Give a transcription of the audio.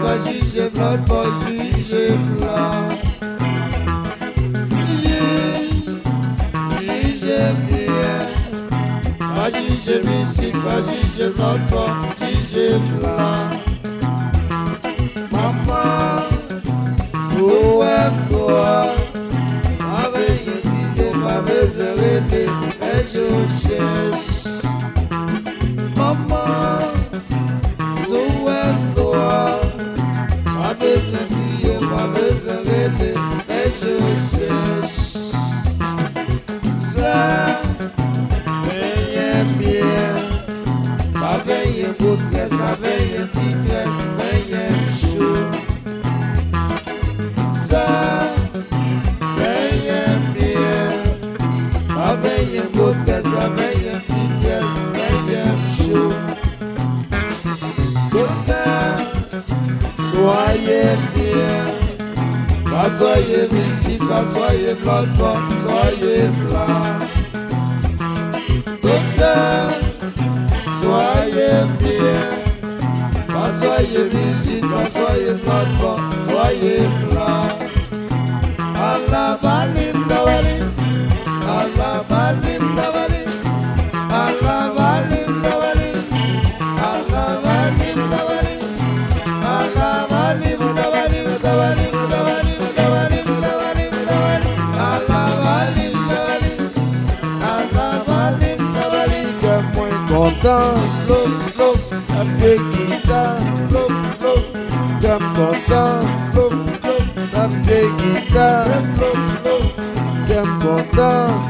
pas juger l'autre, pas juger blanc. Juger bien. Pas juger musique, pas juger l'autre, pas juger blanc. Maman, sous un doigt, ma besoin d'idée, ma besoin d'aider, et je cherche. Maman, sous un doigt, ma besoin d'idée, ma besoin d'aider, et je cherche. Ça, veille bien, ma veille boutresse, ma veille titresse, veille chaud. Ça, veille bien, ma veille boutresse, ma veille titresse, veille chaud. Docteur, soyez bien, pas soyez ici, pas soyez blanc, pas soyez blanc. Docteur, soyez bien, pas soyez ici, pas soyez blanc, pas soyez blanc. Allah balim dawali, Allah balim dawali, Allah balim dawali, Allah balim dawali, Allah balim dawali, dawali, dawali, dawali, dawali, dawali, Allah balim dawali, Allah balim dawali. Que moi content, l'eau, l'eau, après guitare, l'eau, l'eau, que content, l'eau, l'eau, après guitare, l'eau, l'eau, que content.